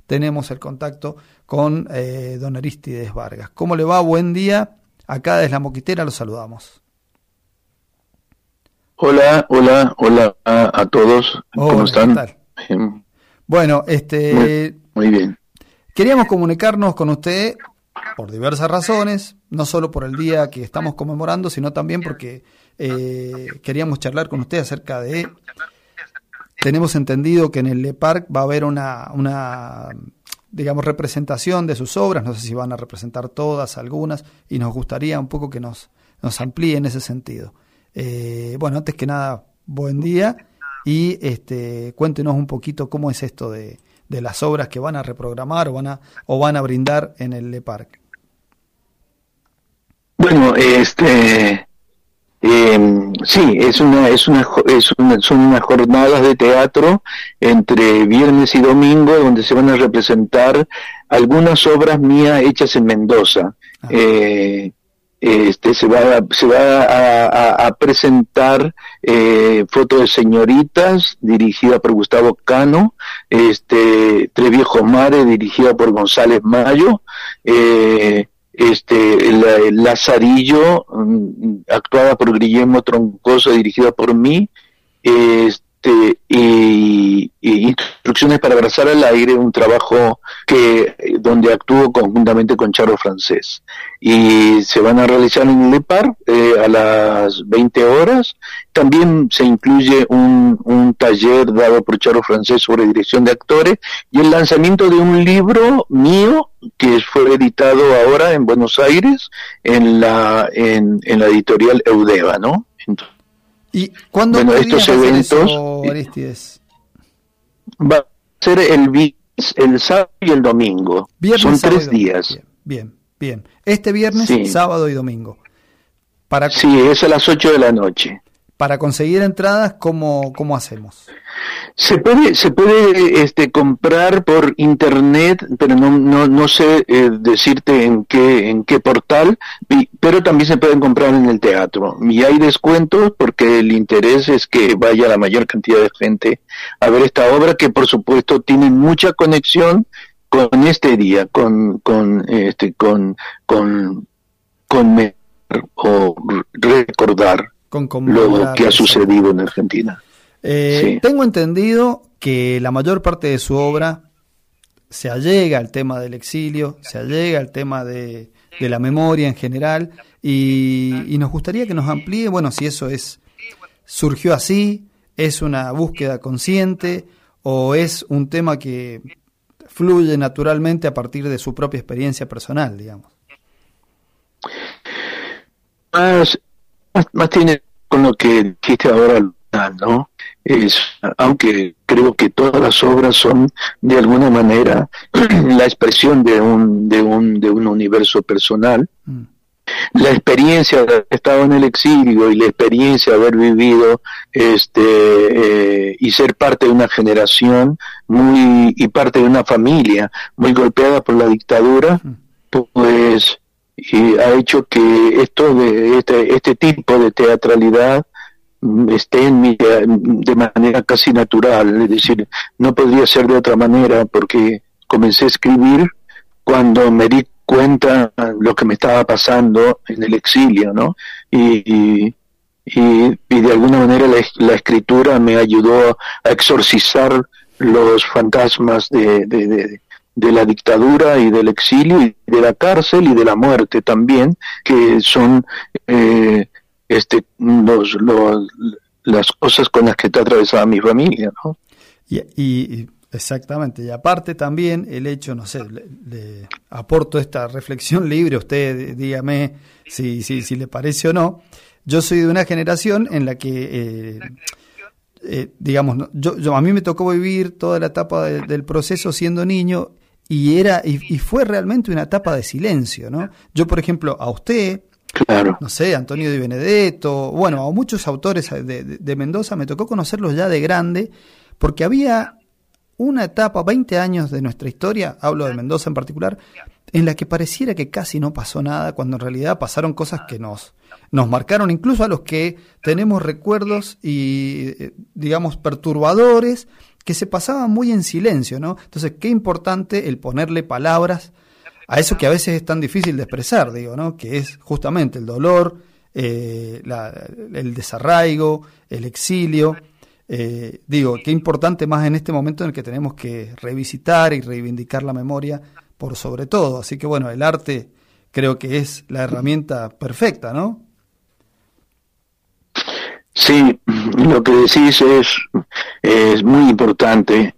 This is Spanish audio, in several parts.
tenemos el contacto con don Arístides Vargas. ¿Cómo le va? Buen día. Acá desde La Moquitera los saludamos. Hola a todos. ¿Cómo están? ¿Qué tal? Bueno, muy bien. Queríamos comunicarnos con usted por diversas razones, no solo por el día que estamos conmemorando, sino también porque queríamos charlar con usted acerca de... Tenemos entendido que en el Le Parc va a haber una digamos, representación de sus obras, no sé si van a representar todas, algunas, y nos gustaría un poco que nos amplíe en ese sentido. Bueno, antes que nada, buen día, y cuéntenos un poquito cómo es esto de las obras que van a reprogramar o van a brindar en el Le Parc. Bueno, sí, son unas jornadas de teatro entre viernes y domingo donde se van a representar algunas obras mías hechas en Mendoza. Se va a presentar Foto de Señoritas, dirigida por Gustavo Cano, Tres Viejos Mares, dirigida por González Mayo, Lazarillo, actuada por Guillermo Troncoso, dirigida por mí, y Instrucciones para abrazar al aire, un trabajo donde actúo conjuntamente con Charo Francés, y se van a realizar en el Le Parc a las 20 horas. También se incluye un taller dado por Charo Francés sobre dirección de actores y el lanzamiento de un libro mío que fue editado ahora en Buenos Aires en la editorial Eudeva, ¿no? Entonces, ¿y cuándo estos eventos Arístides? Va a ser el viernes, el sábado y el domingo. Son 3 días. Bien. Este viernes, sí. Sábado y domingo. Sí, es a las 8 de la noche. Para conseguir entradas, ¿cómo hacemos? Se puede comprar por internet, pero no sé decirte en qué portal, pero también se pueden comprar en el teatro. Y hay descuentos porque el interés es que vaya la mayor cantidad de gente a ver esta obra, que por supuesto tiene mucha conexión con este día, con recordar lo que ha sucedido en Argentina. Sí. Tengo entendido que la mayor parte de su obra se allega al tema del exilio, se allega al tema de la memoria en general, y nos gustaría que nos amplíe, bueno, si eso surgió así, es una búsqueda consciente o es un tema que fluye naturalmente a partir de su propia experiencia personal, digamos. Más tiene con lo que dijiste ahora, ¿no? Aunque creo que todas las obras son de alguna manera la expresión de un universo personal. La experiencia de haber estado en el exilio y la experiencia de haber vivido y ser parte de una generación y parte de una familia muy golpeada por la dictadura, pues ha hecho que este tipo de teatralidad esté en mí de manera casi natural. Es decir, no podría ser de otra manera, porque comencé a escribir cuando me di cuenta lo que me estaba pasando en el exilio, ¿no? Y de alguna manera la escritura me ayudó a exorcizar los fantasmas de la dictadura y del exilio y de la cárcel y de la muerte también, que son las cosas con las que está atravesada mi familia, ¿no? Y exactamente, y aparte también el hecho, no sé, le aporto esta reflexión libre, usted dígame si le parece o no. Yo soy de una generación en la que digamos, yo a mí me tocó vivir toda la etapa del proceso siendo niño, y fue realmente una etapa de silencio, ¿no? Yo, por ejemplo, a usted, claro, no sé, Antonio Di Benedetto, bueno, a muchos autores de Mendoza me tocó conocerlos ya de grande, porque había una etapa, 20 años de nuestra historia, hablo de Mendoza en particular, en la que pareciera que casi no pasó nada, cuando en realidad pasaron cosas que nos marcaron, incluso a los que tenemos recuerdos y digamos perturbadores, que se pasaban muy en silencio, ¿no? Entonces, qué importante el ponerle palabras a eso que a veces es tan difícil de expresar, digo, ¿no? Que es justamente el dolor, el desarraigo, el exilio. Digo, qué importante más en este momento en el que tenemos que revisitar y reivindicar la memoria por sobre todo. Así que bueno, el arte creo que es la herramienta perfecta, ¿no? Sí, lo que decís es muy importante,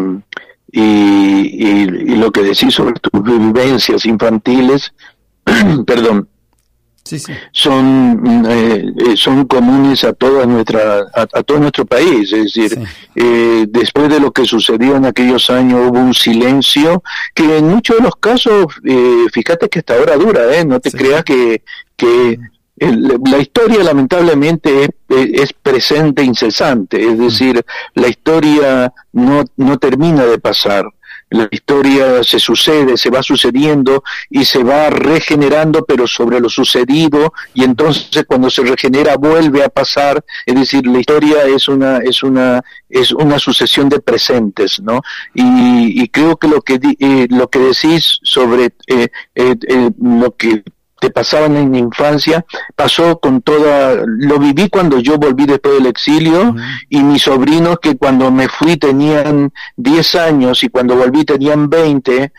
y lo que decís sobre tus vivencias infantiles, perdón, sí, sí. son comunes a a todo nuestro país. Es decir, sí. Después de lo que sucedió en aquellos años hubo un silencio que en muchos de los casos, fíjate que hasta ahora dura, no te creas que la historia lamentablemente es presente incesante, es decir, la historia no termina de pasar. La historia se sucede, se va sucediendo y se va regenerando, pero sobre lo sucedido, y entonces cuando se regenera vuelve a pasar. Es decir, la historia es una sucesión de presentes, ¿no? Y creo que lo que decís sobre lo que te pasaban en la infancia, pasó con lo viví cuando yo volví después del exilio, y mis sobrinos que cuando me fui tenían 10 años y cuando volví tenían 20,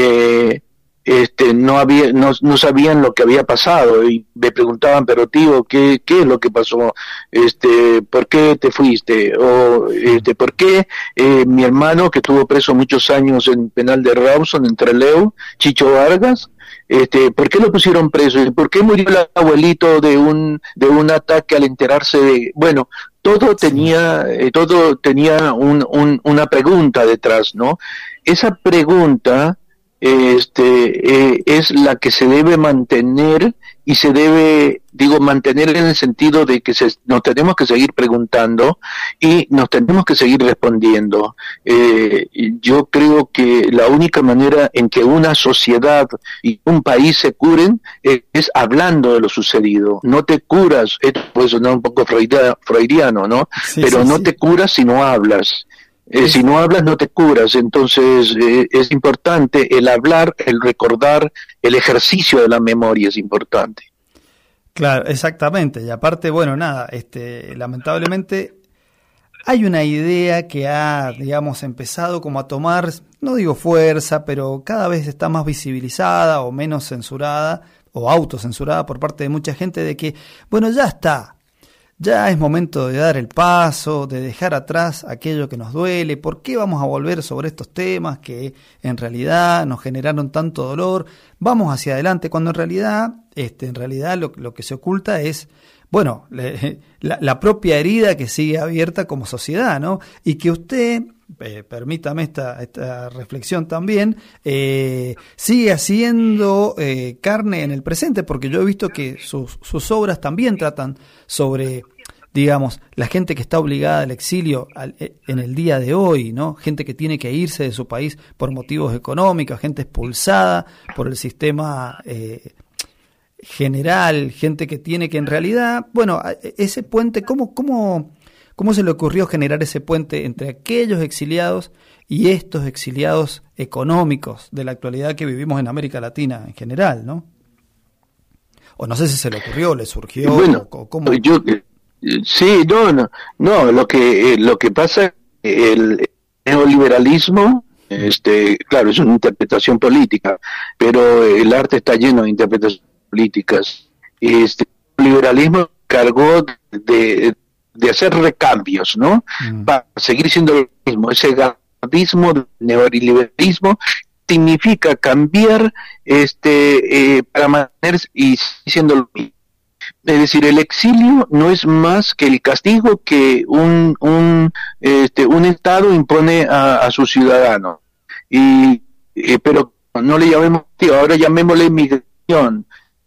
no sabían lo que había pasado y me preguntaban, pero tío, ¿qué es lo que pasó? ¿Por qué te fuiste? O ¿por qué mi hermano, que estuvo preso muchos años en penal de Rawson, en Trelew, Chicho Vargas, ¿por qué lo pusieron preso? ¿Por qué murió el abuelito de un ataque al enterarse de...? Bueno, todo tenía una pregunta detrás, ¿no? Esa pregunta es la que se debe mantener, y se debe, mantener en el sentido de que nos tenemos que seguir preguntando y nos tenemos que seguir respondiendo. Yo creo que la única manera en que una sociedad y un país se curen es hablando de lo sucedido. No te curas, esto puede sonar un poco freudiano, ¿no? Sí, pero no te curas si no hablas. Si no hablas no te curas. Entonces es importante el hablar, el recordar, el ejercicio de la memoria es importante. Claro, exactamente. Y aparte, bueno, nada, lamentablemente hay una idea que ha, empezado como a tomar, no digo fuerza, pero cada vez está más visibilizada o menos censurada o autocensurada por parte de mucha gente, de que, bueno, ya está. Ya es momento de dar el paso, de dejar atrás aquello que nos duele. ¿Por qué vamos a volver sobre estos temas que en realidad nos generaron tanto dolor? Vamos hacia adelante, cuando en realidad lo que se oculta es, bueno, la propia herida que sigue abierta como sociedad, ¿no? Y que usted, permítame esta reflexión también, sigue haciendo carne en el presente, porque yo he visto que sus obras también tratan sobre, la gente que está obligada al exilio en el día de hoy, ¿no? Gente que tiene que irse de su país por motivos económicos, gente expulsada por el sistema general, gente que tiene que en realidad, bueno, ese puente, ¿cómo se le ocurrió generar ese puente entre aquellos exiliados y estos exiliados económicos de la actualidad que vivimos en América Latina en general, ¿no? O no sé si se le ocurrió, le surgió, bueno, o cómo. Sí, no, lo que pasa, el neoliberalismo, claro, es una interpretación política, pero el arte está lleno de interpretaciones políticas. El liberalismo cargó de hacer recambios, ¿no? Para seguir siendo lo mismo. Ese gardismo, neoliberalismo, significa cambiar para mantener y siendo lo mismo. Es decir, el exilio no es más que el castigo que un Estado impone a sus ciudadanos. Pero no le llamemos, ahora llamémosle migración.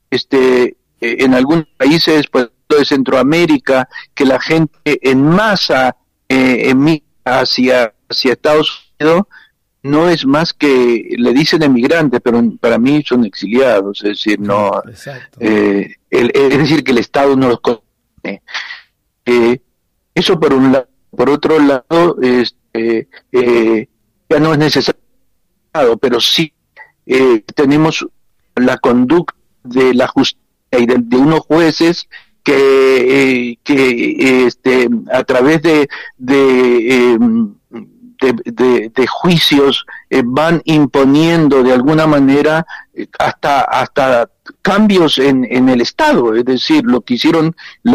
En algunos países, pues, de Centroamérica, que la gente en masa emigra hacia Estados Unidos, no es más que, le dicen emigrantes, pero para mí son exiliados, es decir, no, es decir, que el Estado no los conoce. Eso por un lado. Por otro lado, ya no es necesario, pero sí tenemos la conducta de la justicia y de unos jueces que a través de juicios van imponiendo de alguna manera hasta cambios en el Estado. Es decir, lo que hicieron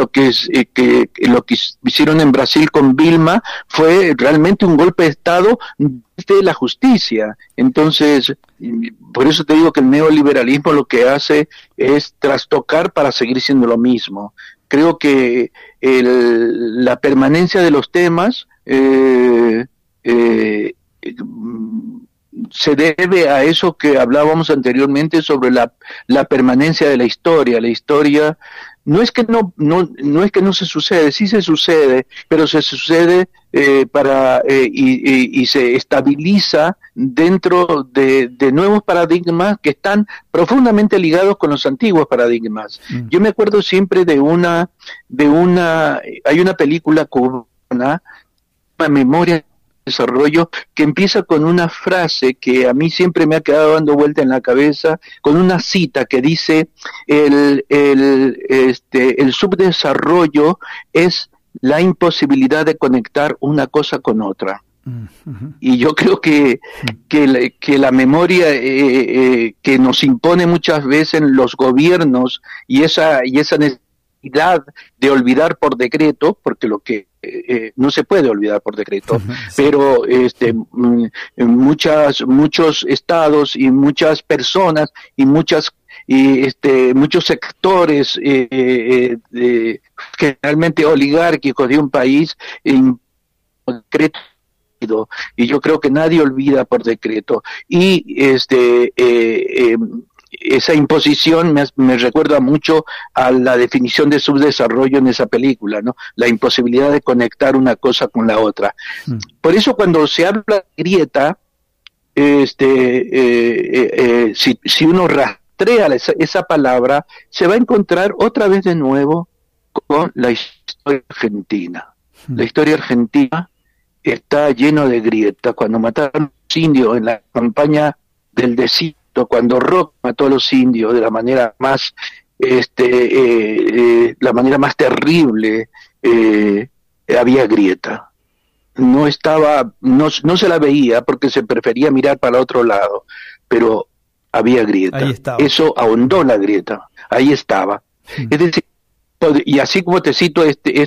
en Brasil con Vilma fue realmente un golpe de Estado de la justicia. Entonces, por eso te digo que el neoliberalismo lo que hace es trastocar para seguir siendo lo mismo. Creo que la permanencia de los temas se debe a eso que hablábamos anteriormente sobre la permanencia de la historia. La historia no es que no es que no se sucede, sí se sucede, pero se sucede y se estabiliza dentro de nuevos paradigmas que están profundamente ligados con los antiguos paradigmas. Yo me acuerdo siempre hay una película cubana, Memoria Desarrollo, que empieza con una frase que a mí siempre me ha quedado dando vuelta en la cabeza, con una cita que dice el subdesarrollo es la imposibilidad de conectar una cosa con otra. Y yo creo que la memoria que nos impone muchas veces los gobiernos y esa necesidad de olvidar por decreto, porque lo que no se puede olvidar por decreto, pero muchos estados y muchas personas y muchos sectores generalmente oligárquicos de un país decreto, y yo creo que nadie olvida por decreto, y esa imposición me recuerda mucho a la definición de subdesarrollo en esa película, ¿no? La imposibilidad de conectar una cosa con la otra. Por eso cuando se habla de grieta, si uno rastrea esa palabra, se va a encontrar otra vez de nuevo con la historia argentina. La historia argentina está lleno de grietas. Cuando mataron a los indios en la campaña del desierto, cuando Roca mató a los indios de la manera más terrible, había grieta. No se la veía porque se prefería mirar para otro lado, pero había grieta. Eso ahondó la grieta. Ahí estaba. Es decir, y así como te cito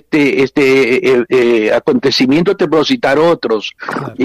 acontecimiento, te puedo citar otros. Claro.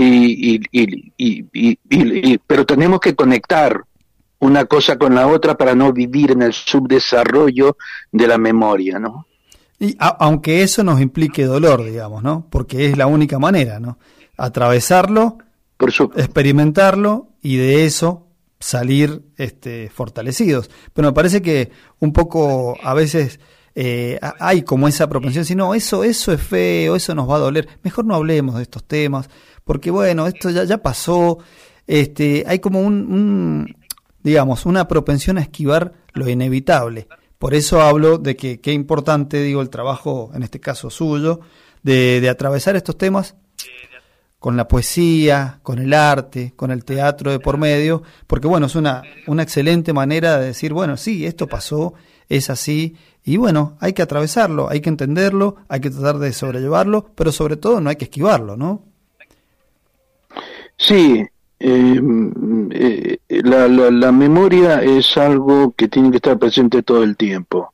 Pero tenemos que conectar una cosa con la otra para no vivir en el subdesarrollo de la memoria, ¿no? Y aunque eso nos implique dolor, digamos, ¿no? Porque es la única manera, ¿no? Atravesarlo, experimentarlo y de eso salir fortalecidos. Pero me parece que un poco a veces hay como esa propensión, si no, eso es feo, eso nos va a doler, mejor no hablemos de estos temas, porque bueno, esto ya pasó, hay como digamos, una propensión a esquivar lo inevitable. Por eso hablo de que qué importante, digo, el trabajo, en este caso suyo, de atravesar estos temas con la poesía, con el arte, con el teatro de por medio, porque bueno, es una excelente manera de decir, bueno, sí, esto pasó, es así, y bueno, hay que atravesarlo, hay que entenderlo, hay que tratar de sobrellevarlo, pero sobre todo no hay que esquivarlo, ¿no? Sí, la memoria es algo que tiene que estar presente todo el tiempo.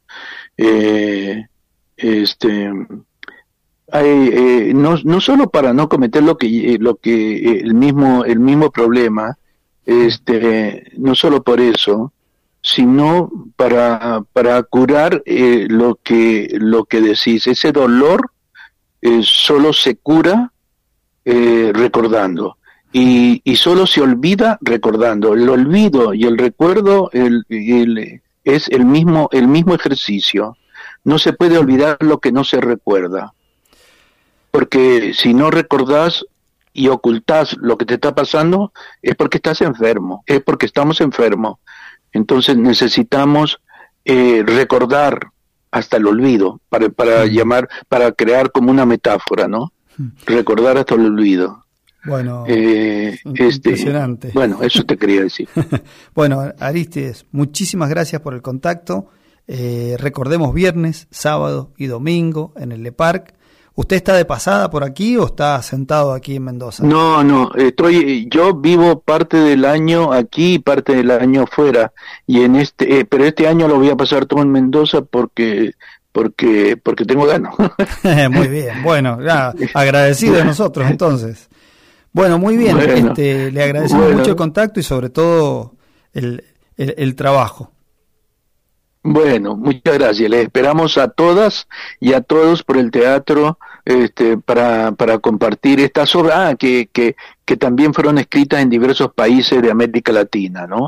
No solo para no cometer el mismo problema, no solo por eso, sino para curar lo que decís. Ese dolor solo se cura recordando. Y solo se olvida recordando. El olvido y el recuerdo es el mismo ejercicio. No se puede olvidar lo que no se recuerda. Porque si no recordás y ocultás lo que te está pasando, es porque estás enfermo, es porque estamos enfermos. Entonces necesitamos recordar hasta el olvido, para crear como una metáfora, ¿no? Recordar hasta el olvido. Bueno, impresionante. Bueno, eso te quería decir. Bueno, Arístides, muchísimas gracias por el contacto. Recordemos viernes, sábado y domingo en el Le Parc. ¿Usted está de pasada por aquí o está sentado aquí en Mendoza? No, yo vivo parte del año aquí y parte del año afuera, y pero este año lo voy a pasar todo en Mendoza porque tengo ganas. Muy bien, bueno, ya, agradecido de nosotros entonces. Bueno, muy bien, bueno, le agradecemos mucho el contacto y sobre todo el trabajo. Bueno, muchas gracias. Les esperamos a todas y a todos por el teatro para compartir estas obras que también fueron escritas en diversos países de América Latina, ¿no?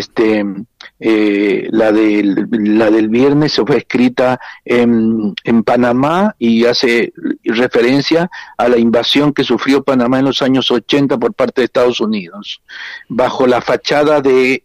La del viernes se fue escrita en Panamá y hace referencia a la invasión que sufrió Panamá en los años 80 por parte de Estados Unidos, bajo la fachada de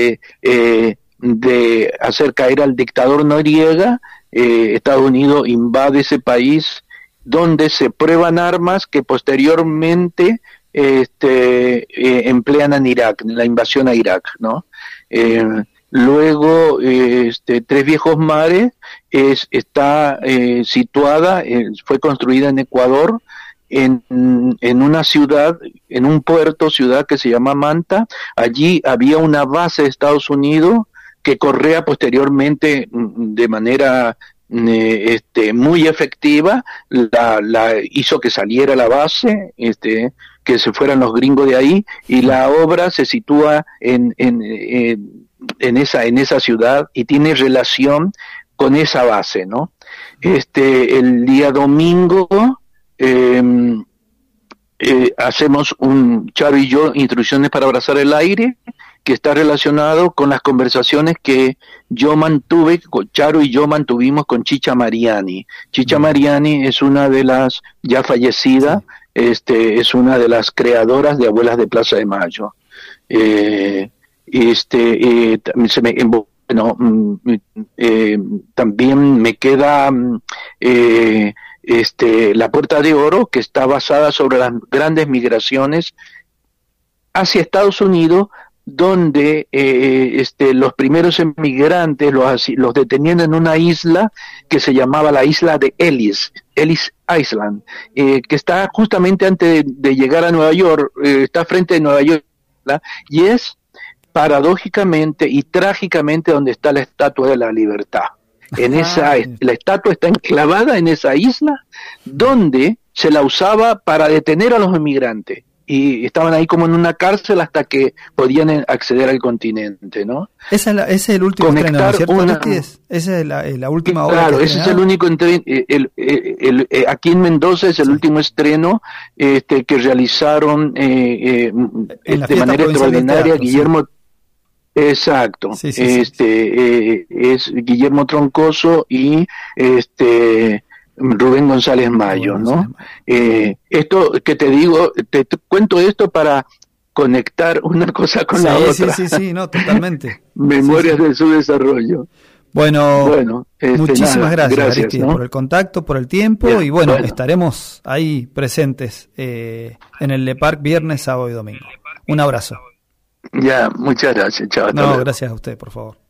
hacer caer al dictador Noriega. Estados Unidos invade ese país donde se prueban armas que posteriormente emplean en Irak, en la invasión a Irak, ¿no? Luego, Tres Viejos Mares está situada, fue construida en Ecuador, en una ciudad, en un ciudad que se llama Manta. Allí había una base de Estados Unidos que Correa posteriormente, de manera muy efectiva, la hizo que saliera la base, que se fueran los gringos de ahí, y la obra se sitúa en esa ciudad y tiene relación con esa base, ¿no? El día domingo hacemos Charo y yo, Instrucciones para abrazar el aire, que está relacionado con las conversaciones que Charo y yo mantuvimos con Chicha Mariani. Chicha Mariani es una de las, ya fallecida, es una de las creadoras de Abuelas de Plaza de Mayo. También me queda La Puerta de Oro, que está basada sobre las grandes migraciones hacia Estados Unidos, donde los primeros emigrantes los detenían en una isla que se llamaba la isla de Ellis Island, que está justamente antes de llegar a Nueva York, está frente de Nueva York, ¿verdad? Y es paradójicamente y trágicamente donde está la Estatua de la Libertad. La estatua está enclavada en esa isla donde se la usaba para detener a los emigrantes, y estaban ahí como en una cárcel hasta que podían acceder al continente, ¿no? Ese es el último estreno, ¿no es cierto, Arístides? Esa es la última obra. Claro, ese es el único aquí en Mendoza es el último estreno que realizaron de manera extraordinaria teatro, Guillermo. Exacto. Es Guillermo Troncoso y Rubén González Mayo, ¿no? Esto que te digo, te cuento esto para conectar una cosa con la otra. Sí, no, totalmente. Memorias de su desarrollo. Bueno, muchísimas gracias Arístides, ¿no? Por el contacto, por el tiempo, y bueno, estaremos ahí presentes en el Le Parc viernes, sábado y domingo. Un abrazo. Ya, muchas gracias. Chao. No, gracias a usted, por favor.